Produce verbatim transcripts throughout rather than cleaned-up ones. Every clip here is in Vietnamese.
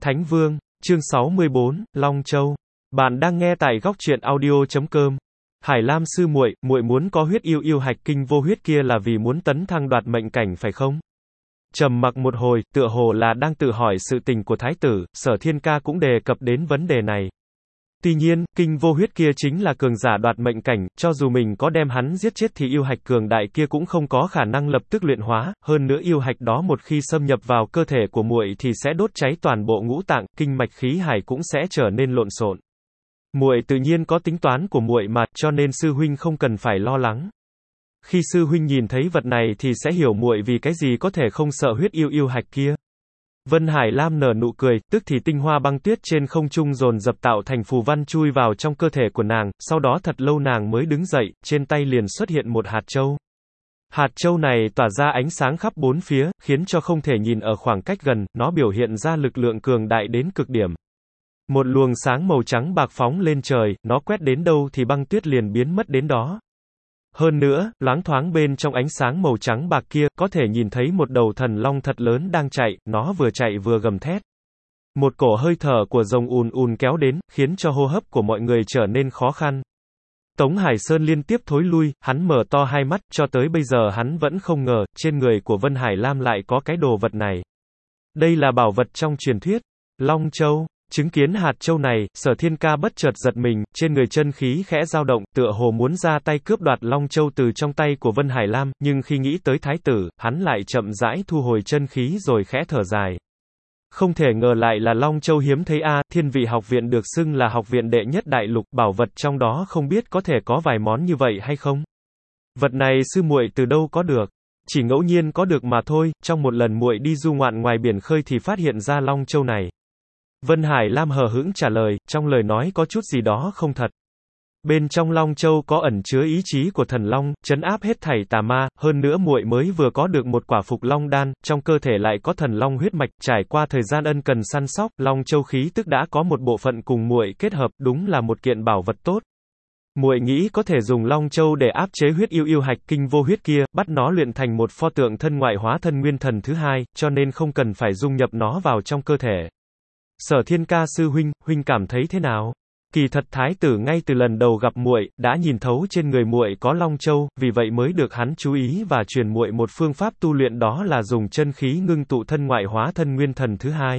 Thánh Vương, chương sáu mươi bốn, Long Châu. Bạn đang nghe tại góc truyện audio chấm com. Hải Lam sư muội, muội muốn có huyết yêu yêu hạch kinh vô huyết kia là vì muốn tấn thăng đoạt mệnh cảnh phải không? Trầm mặc một hồi, tựa hồ là đang tự hỏi sự tình của thái tử, Sở Thiên Ca cũng đề cập đến vấn đề này. Tuy nhiên, kinh vô huyết kia chính là cường giả đoạt mệnh cảnh, cho dù mình có đem hắn giết chết thì yêu hạch cường đại kia cũng không có khả năng lập tức luyện hóa, hơn nữa yêu hạch đó một khi xâm nhập vào cơ thể của muội thì sẽ đốt cháy toàn bộ ngũ tạng, kinh mạch khí hải cũng sẽ trở nên lộn xộn. Muội tự nhiên có tính toán của muội mà, cho nên sư huynh không cần phải lo lắng. Khi sư huynh nhìn thấy vật này thì sẽ hiểu muội vì cái gì có thể không sợ huyết yêu yêu hạch kia. Vân Hải Lam nở nụ cười, tức thì tinh hoa băng tuyết trên không trung dồn dập tạo thành phù văn chui vào trong cơ thể của nàng, sau đó thật lâu nàng mới đứng dậy, trên tay liền xuất hiện một hạt châu. Hạt châu này tỏa ra ánh sáng khắp bốn phía, khiến cho không thể nhìn ở khoảng cách gần, nó biểu hiện ra lực lượng cường đại đến cực điểm. Một luồng sáng màu trắng bạc phóng lên trời, nó quét đến đâu thì băng tuyết liền biến mất đến đó. Hơn nữa, loáng thoáng bên trong ánh sáng màu trắng bạc kia, có thể nhìn thấy một đầu thần long thật lớn đang chạy, nó vừa chạy vừa gầm thét. Một cổ hơi thở của rồng ùn ùn kéo đến, khiến cho hô hấp của mọi người trở nên khó khăn. Tống Hải Sơn liên tiếp thối lui, hắn mở to hai mắt, cho tới bây giờ hắn vẫn không ngờ, trên người của Vân Hải Lam lại có cái đồ vật này. Đây là bảo vật trong truyền thuyết, Long Châu. Chứng kiến hạt châu này, Sở Thiên Ca bất chợt giật mình, trên người chân khí khẽ dao động, tựa hồ muốn ra tay cướp đoạt Long Châu từ trong tay của Vân Hải Lam, nhưng khi nghĩ tới thái tử, hắn lại chậm rãi thu hồi chân khí rồi khẽ thở dài. Không thể ngờ lại là Long Châu hiếm thấy a, Thiên Vị học viện được xưng là học viện đệ nhất đại lục, bảo vật trong đó không biết có thể có vài món như vậy hay không. Vật này sư muội từ đâu có được? Chỉ ngẫu nhiên có được mà thôi, trong một lần muội đi du ngoạn ngoài biển khơi thì phát hiện ra Long Châu này. Vân Hải Lam hờ hững trả lời, trong lời nói có chút gì đó không thật. Bên trong Long Châu có ẩn chứa ý chí của thần long, trấn áp hết thảy tà ma, hơn nữa muội mới vừa có được một quả phục long đan, trong cơ thể lại có thần long huyết mạch, trải qua thời gian ân cần săn sóc, Long Châu khí tức đã có một bộ phận cùng muội kết hợp, đúng là một kiện bảo vật tốt. Muội nghĩ có thể dùng Long Châu để áp chế huyết yêu yêu hạch kinh vô huyết kia, bắt nó luyện thành một pho tượng thân ngoại hóa thân nguyên thần thứ hai, cho nên không cần phải dung nhập nó vào trong cơ thể. Sở Thiên Ca sư huynh, huynh cảm thấy thế nào? Kỳ thật thái tử ngay từ lần đầu gặp muội đã nhìn thấu trên người muội có Long Châu, vì vậy mới được hắn chú ý và truyền muội một phương pháp tu luyện, đó là dùng chân khí ngưng tụ thân ngoại hóa thân nguyên thần thứ hai.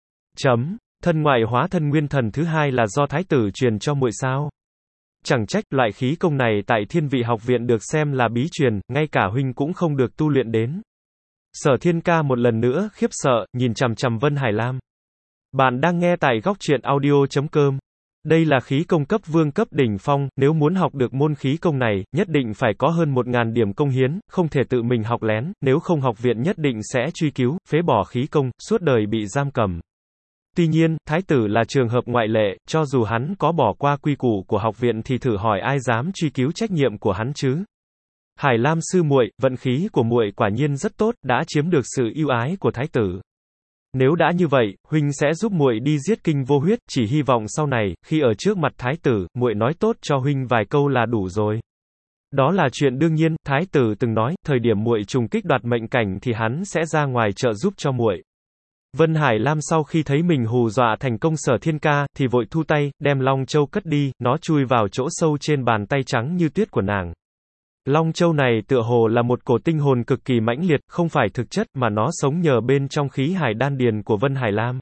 Chấm, thân ngoại hóa thân nguyên thần thứ hai là do thái tử truyền cho muội sao? Chẳng trách, loại khí công này tại Thiên Vị học viện được xem là bí truyền, ngay cả huynh cũng không được tu luyện đến. Sở Thiên Ca một lần nữa khiếp sợ, nhìn chằm chằm Vân Hải Lam. Bạn đang nghe tại góc truyện audio chấm com. Đây là khí công cấp vương cấp đỉnh phong, nếu muốn học được môn khí công này, nhất định phải có hơn một ngàn điểm công hiến, không thể tự mình học lén, nếu không học viện nhất định sẽ truy cứu, phế bỏ khí công, suốt đời bị giam cầm. Tuy nhiên, thái tử là trường hợp ngoại lệ, cho dù hắn có bỏ qua quy củ của học viện thì thử hỏi ai dám truy cứu trách nhiệm của hắn chứ? Hải Lam sư muội, vận khí của muội quả nhiên rất tốt, đã chiếm được sự ưu ái của thái tử. Nếu đã như vậy, huynh sẽ giúp muội đi giết kinh vô huyết, chỉ hy vọng sau này, khi ở trước mặt thái tử, muội nói tốt cho huynh vài câu là đủ rồi. Đó là chuyện đương nhiên, thái tử từng nói, thời điểm muội trùng kích đoạt mệnh cảnh thì hắn sẽ ra ngoài trợ giúp cho muội. Vân Hải Lam sau khi thấy mình hù dọa thành công Sở Thiên Ca, thì vội thu tay, đem Long Châu cất đi, nó chui vào chỗ sâu trên bàn tay trắng như tuyết của nàng. Long Châu này tựa hồ là một cổ tinh hồn cực kỳ mãnh liệt, không phải thực chất mà nó sống nhờ bên trong khí hải đan điền của Vân Hải Lam.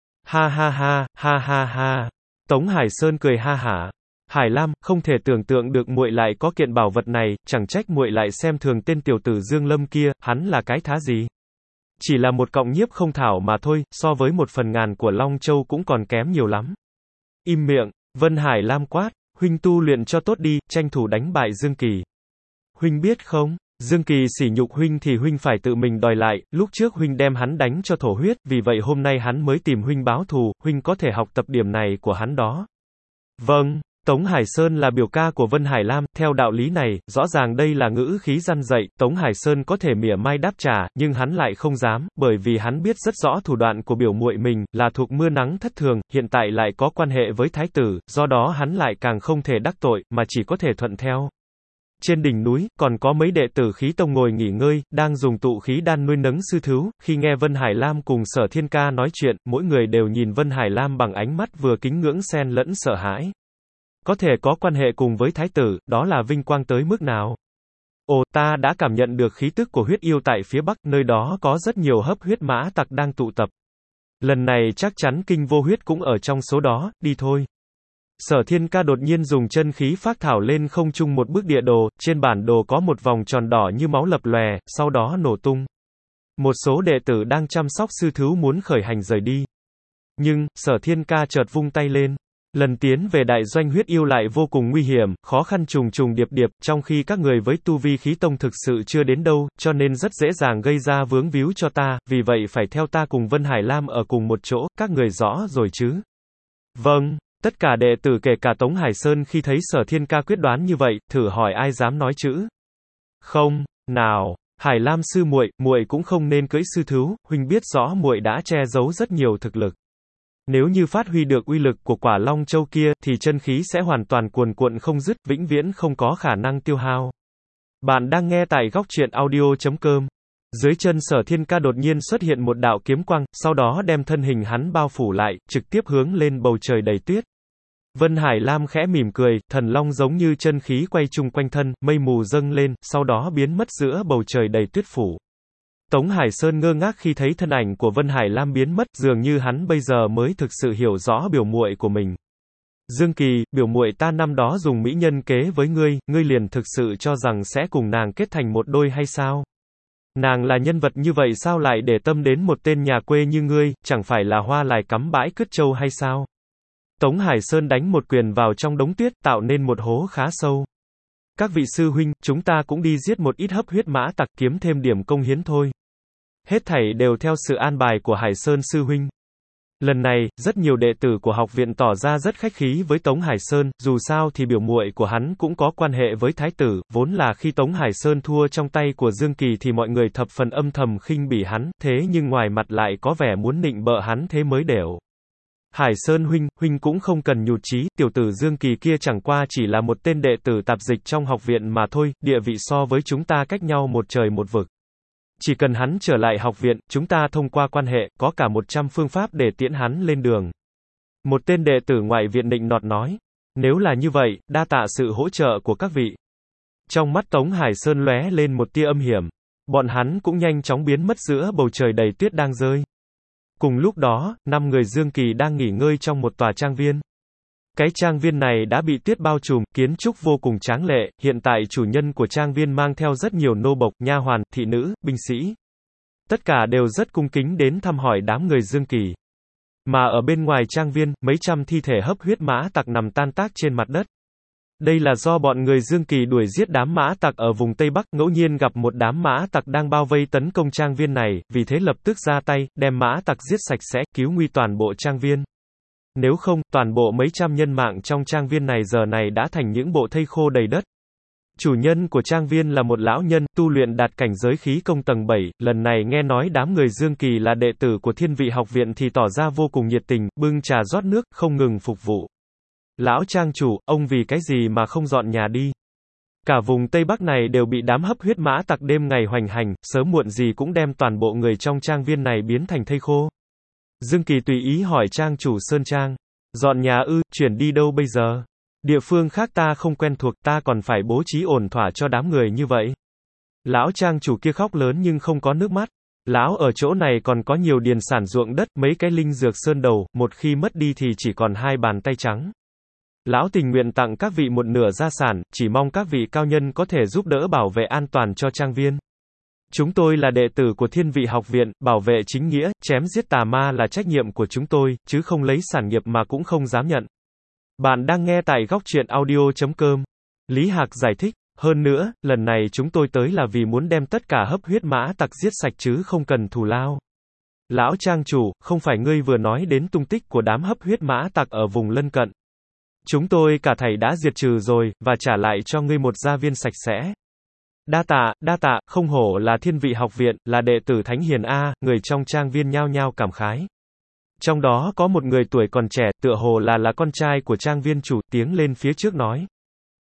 Ha ha ha, ha ha ha. Tống Hải Sơn cười ha hả. Hải Lam, không thể tưởng tượng được muội lại có kiện bảo vật này, chẳng trách muội lại xem thường tên tiểu tử Dương Lâm kia, hắn là cái thá gì? Chỉ là một cọng nhiếp không thảo mà thôi, so với một phần ngàn của Long Châu cũng còn kém nhiều lắm. Im miệng, Vân Hải Lam quát, huynh tu luyện cho tốt đi, tranh thủ đánh bại Dương Kỳ. Huynh biết không, Dương Kỳ sỉ nhục huynh thì huynh phải tự mình đòi lại, lúc trước huynh đem hắn đánh cho thổ huyết, vì vậy hôm nay hắn mới tìm huynh báo thù, huynh có thể học tập điểm này của hắn đó. Vâng, Tống Hải Sơn là biểu ca của Vân Hải Lam, theo đạo lý này, rõ ràng đây là ngữ khí răn dạy, Tống Hải Sơn có thể mỉa mai đáp trả, nhưng hắn lại không dám, bởi vì hắn biết rất rõ thủ đoạn của biểu muội mình, là thuộc mưa nắng thất thường, hiện tại lại có quan hệ với thái tử, do đó hắn lại càng không thể đắc tội, mà chỉ có thể thuận theo. Trên đỉnh núi, còn có mấy đệ tử khí tông ngồi nghỉ ngơi, đang dùng tụ khí đan nuôi nấng sư thứu. Khi nghe Vân Hải Lam cùng Sở Thiên Ca nói chuyện, mỗi người đều nhìn Vân Hải Lam bằng ánh mắt vừa kính ngưỡng xen lẫn sợ hãi. Có thể có quan hệ cùng với thái tử, đó là vinh quang tới mức nào? Ồ, ta đã cảm nhận được khí tức của huyết yêu tại phía bắc, nơi đó có rất nhiều hấp huyết mã tặc đang tụ tập. Lần này chắc chắn kinh vô huyết cũng ở trong số đó, đi thôi. Sở Thiên Ca đột nhiên dùng chân khí phác thảo lên không trung một bức địa đồ, trên bản đồ có một vòng tròn đỏ như máu lập lòe, sau đó nổ tung. Một số đệ tử đang chăm sóc sư thứu muốn khởi hành rời đi. Nhưng, Sở Thiên Ca chợt vung tay lên. Lần tiến về đại doanh huyết yêu lại vô cùng nguy hiểm, khó khăn trùng trùng điệp điệp, trong khi các người với tu vi khí tông thực sự chưa đến đâu, cho nên rất dễ dàng gây ra vướng víu cho ta, vì vậy phải theo ta cùng Vân Hải Lam ở cùng một chỗ, các người rõ rồi chứ? Vâng. Tất cả đệ tử kể cả Tống Hải Sơn khi thấy Sở Thiên Ca quyết đoán như vậy, thử hỏi ai dám nói chữ? Không, nào, Hải Lam sư muội, muội cũng không nên cưỡi sư thứu, huynh biết rõ muội đã che giấu rất nhiều thực lực. Nếu như phát huy được uy lực của quả Long Châu kia, thì chân khí sẽ hoàn toàn cuồn cuộn không dứt, vĩnh viễn không có khả năng tiêu hao. Bạn đang nghe tại góc truyện audio chấm com. Dưới chân Sở Thiên Ca đột nhiên xuất hiện một đạo kiếm quang, sau đó đem thân hình hắn bao phủ lại, trực tiếp hướng lên bầu trời đầy tuyết. Vân Hải Lam khẽ mỉm cười, thần long giống như chân khí quay chung quanh thân, mây mù dâng lên, sau đó biến mất giữa bầu trời đầy tuyết phủ. Tống Hải Sơn ngơ ngác khi thấy thân ảnh của Vân Hải Lam biến mất, dường như hắn bây giờ mới thực sự hiểu rõ biểu muội của mình. Dương Kỳ, biểu muội ta năm đó dùng mỹ nhân kế với ngươi, ngươi liền thực sự cho rằng sẽ cùng nàng kết thành một đôi hay sao? Nàng là nhân vật như vậy sao lại để tâm đến một tên nhà quê như ngươi, chẳng phải là hoa lại cắm bãi cứt trâu hay sao? Tống Hải Sơn đánh một quyền vào trong đống tuyết, tạo nên một hố khá sâu. Các vị sư huynh, chúng ta cũng đi giết một ít hấp huyết mã tặc kiếm thêm điểm công hiến thôi. Hết thảy đều theo sự an bài của Hải Sơn sư huynh. Lần này, rất nhiều đệ tử của học viện tỏ ra rất khách khí với Tống Hải Sơn, dù sao thì biểu muội của hắn cũng có quan hệ với thái tử, vốn là khi Tống Hải Sơn thua trong tay của Dương Kỳ thì mọi người thập phần âm thầm khinh bỉ hắn, thế nhưng ngoài mặt lại có vẻ muốn nịnh bợ hắn thế mới đều. Hải Sơn huynh, huynh cũng không cần nhụt chí, tiểu tử Dương Kỳ kia chẳng qua chỉ là một tên đệ tử tạp dịch trong học viện mà thôi, địa vị so với chúng ta cách nhau một trời một vực. Chỉ cần hắn trở lại học viện, chúng ta thông qua quan hệ, có cả một trăm phương pháp để tiễn hắn lên đường. Một tên đệ tử ngoại viện nịnh nọt nói, nếu là như vậy, đa tạ sự hỗ trợ của các vị. Trong mắt Tống Hải Sơn lóe lên một tia âm hiểm, bọn hắn cũng nhanh chóng biến mất giữa bầu trời đầy tuyết đang rơi. Cùng lúc đó, năm người Dương Kỳ đang nghỉ ngơi trong một tòa trang viên. Cái trang viên này đã bị tuyết bao trùm, kiến trúc vô cùng tráng lệ, hiện tại chủ nhân của trang viên mang theo rất nhiều nô bộc, nha hoàn, thị nữ, binh sĩ. Tất cả đều rất cung kính đến thăm hỏi đám người Dương Kỳ. Mà ở bên ngoài trang viên, mấy trăm thi thể hấp huyết mã tặc nằm tan tác trên mặt đất. Đây là do bọn người Dương Kỳ đuổi giết đám mã tặc ở vùng Tây Bắc, ngẫu nhiên gặp một đám mã tặc đang bao vây tấn công trang viên này, vì thế lập tức ra tay, đem mã tặc giết sạch sẽ, cứu nguy toàn bộ trang viên. Nếu không, toàn bộ mấy trăm nhân mạng trong trang viên này giờ này đã thành những bộ thây khô đầy đất. Chủ nhân của trang viên là một lão nhân, tu luyện đạt cảnh giới khí công tầng bảy, lần này nghe nói đám người Dương Kỳ là đệ tử của Thiên Vị học viện thì tỏ ra vô cùng nhiệt tình, bưng trà rót nước, không ngừng phục vụ. Lão trang chủ, ông vì cái gì mà không dọn nhà đi? Cả vùng Tây Bắc này đều bị đám hấp huyết mã tặc đêm ngày hoành hành, sớm muộn gì cũng đem toàn bộ người trong trang viên này biến thành thây khô. Dương Kỳ tùy ý hỏi trang chủ Sơn Trang. Dọn nhà ư, chuyển đi đâu bây giờ? Địa phương khác ta không quen thuộc, ta còn phải bố trí ổn thỏa cho đám người như vậy. Lão trang chủ kia khóc lớn nhưng không có nước mắt. Lão ở chỗ này còn có nhiều điền sản ruộng đất, mấy cái linh dược sơn đầu, một khi mất đi thì chỉ còn hai bàn tay trắng. Lão tình nguyện tặng các vị một nửa gia sản, chỉ mong các vị cao nhân có thể giúp đỡ bảo vệ an toàn cho trang viên. Chúng tôi là đệ tử của Thiên Vị học viện, bảo vệ chính nghĩa, chém giết tà ma là trách nhiệm của chúng tôi, chứ không lấy sản nghiệp mà cũng không dám nhận. Bạn đang nghe tại góc truyện audio chấm com. Lý Hạc giải thích, hơn nữa, lần này chúng tôi tới là vì muốn đem tất cả hấp huyết mã tặc giết sạch chứ không cần thù lao. Lão trang chủ, không phải ngươi vừa nói đến tung tích của đám hấp huyết mã tặc ở vùng lân cận. Chúng tôi cả thảy đã diệt trừ rồi, và trả lại cho ngươi một gia viên sạch sẽ. Đa tạ, đa tạ, không hổ là Thiên Vị học viện, là đệ tử Thánh Hiền A, người trong trang viên nhao nhao cảm khái. Trong đó có một người tuổi còn trẻ, tựa hồ là là con trai của trang viên chủ, tiếng lên phía trước nói.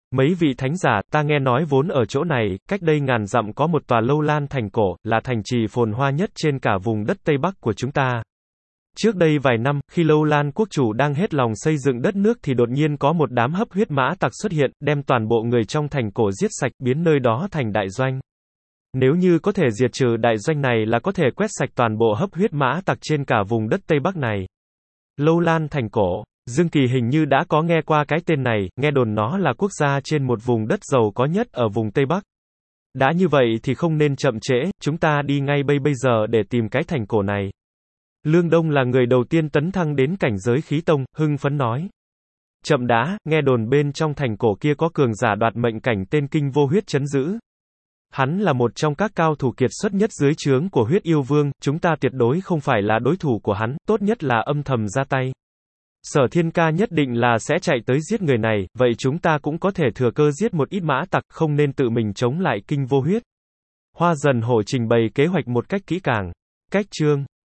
Mấy vị thánh giả, ta nghe nói vốn ở chỗ này, cách đây ngàn dặm có một tòa lâu lan thành cổ, là thành trì phồn hoa nhất trên cả vùng đất Tây Bắc của chúng ta. Trước đây vài năm, khi Lâu Lan quốc chủ đang hết lòng xây dựng đất nước thì đột nhiên có một đám hấp huyết mã tặc xuất hiện, đem toàn bộ người trong thành cổ giết sạch, biến nơi đó thành đại doanh. Nếu như có thể diệt trừ đại doanh này là có thể quét sạch toàn bộ hấp huyết mã tặc trên cả vùng đất Tây Bắc này. Lâu Lan thành cổ. Dương Kỳ hình như đã có nghe qua cái tên này, nghe đồn nó là quốc gia trên một vùng đất giàu có nhất ở vùng Tây Bắc. Đã như vậy thì không nên chậm trễ, chúng ta đi ngay bây bây giờ để tìm cái thành cổ này. Lương Đông là người đầu tiên tấn thăng đến cảnh giới khí tông, hưng phấn nói. Chậm đã, nghe đồn bên trong thành cổ kia có cường giả đoạt mệnh cảnh tên Kinh Vô Huyết trấn giữ. Hắn là một trong các cao thủ kiệt xuất nhất dưới trướng của Huyết Yêu Vương, chúng ta tuyệt đối không phải là đối thủ của hắn, tốt nhất là âm thầm ra tay. Sở Thiên Ca nhất định là sẽ chạy tới giết người này, vậy chúng ta cũng có thể thừa cơ giết một ít mã tặc, không nên tự mình chống lại Kinh Vô Huyết. Hoa Dần Hổ trình bày kế hoạch một cách kỹ càng. Cách chương